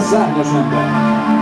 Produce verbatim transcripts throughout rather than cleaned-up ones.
szárnyas ember.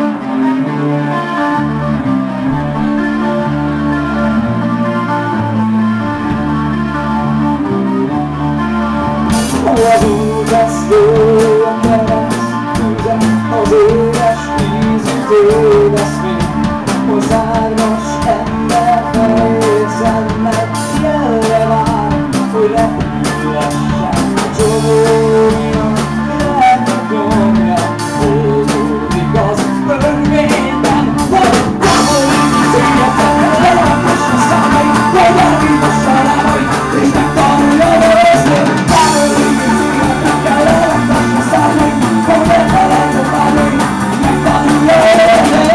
Az útvesztő a kereszt tüze, az éles vízű téveszmény, a szárnyas ember fehér szemmel jelre vár, hogy repülhessen a csomója, lehet a gomja, oldódik az örvényben, hogy távolít szépen, lehetős a számai, hogy elvívassa lábai, és megtanulja hozni. Távolít szépen, lehetős a számai, hogy elfelejt a lábai, megtanulja hozni.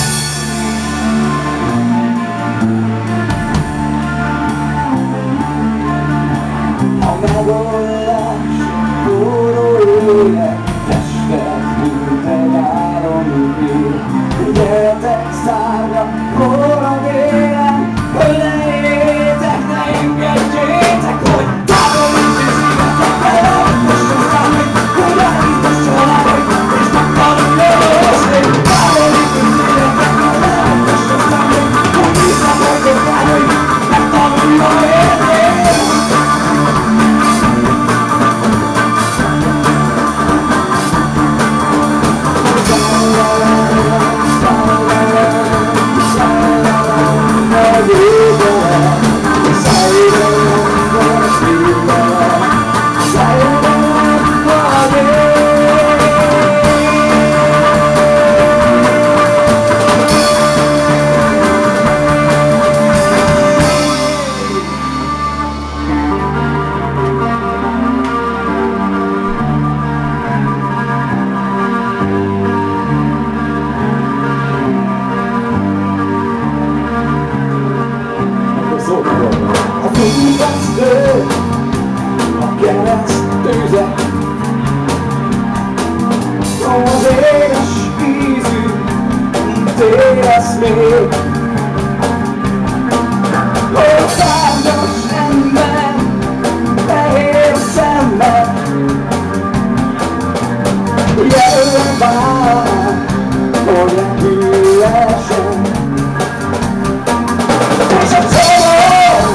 A megoldás forró élet, testet mint egy áramlókér. Gyertek szárnya, forró élem, hogy ne érjétek, ne engedjétek, hogy távolítsi szívetek, elelősen számít, hogy elhívassa lábai, és megtanulja hozni. Távolítsi szívetek, elelősen számít, hogy visszafolytok lábai, megtanulja érni. A fényvesztő, a kereszt tüze, az éles ízű téveszmény, a szárnyas ember fehér szemmel jelölve vár, hogy repülhessen. És a csomó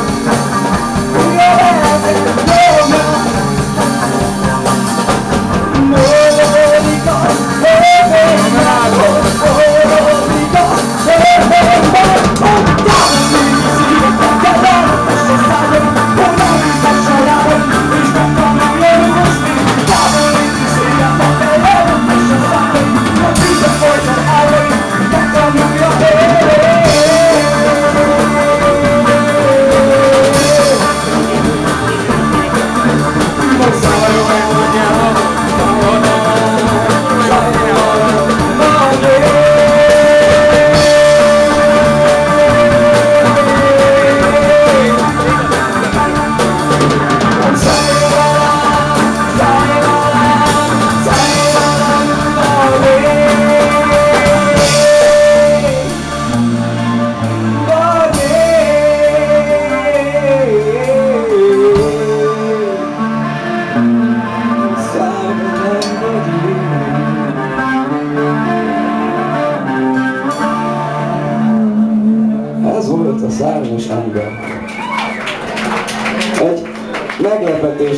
Ez volt a szárnyas ember. Egy meglepetés.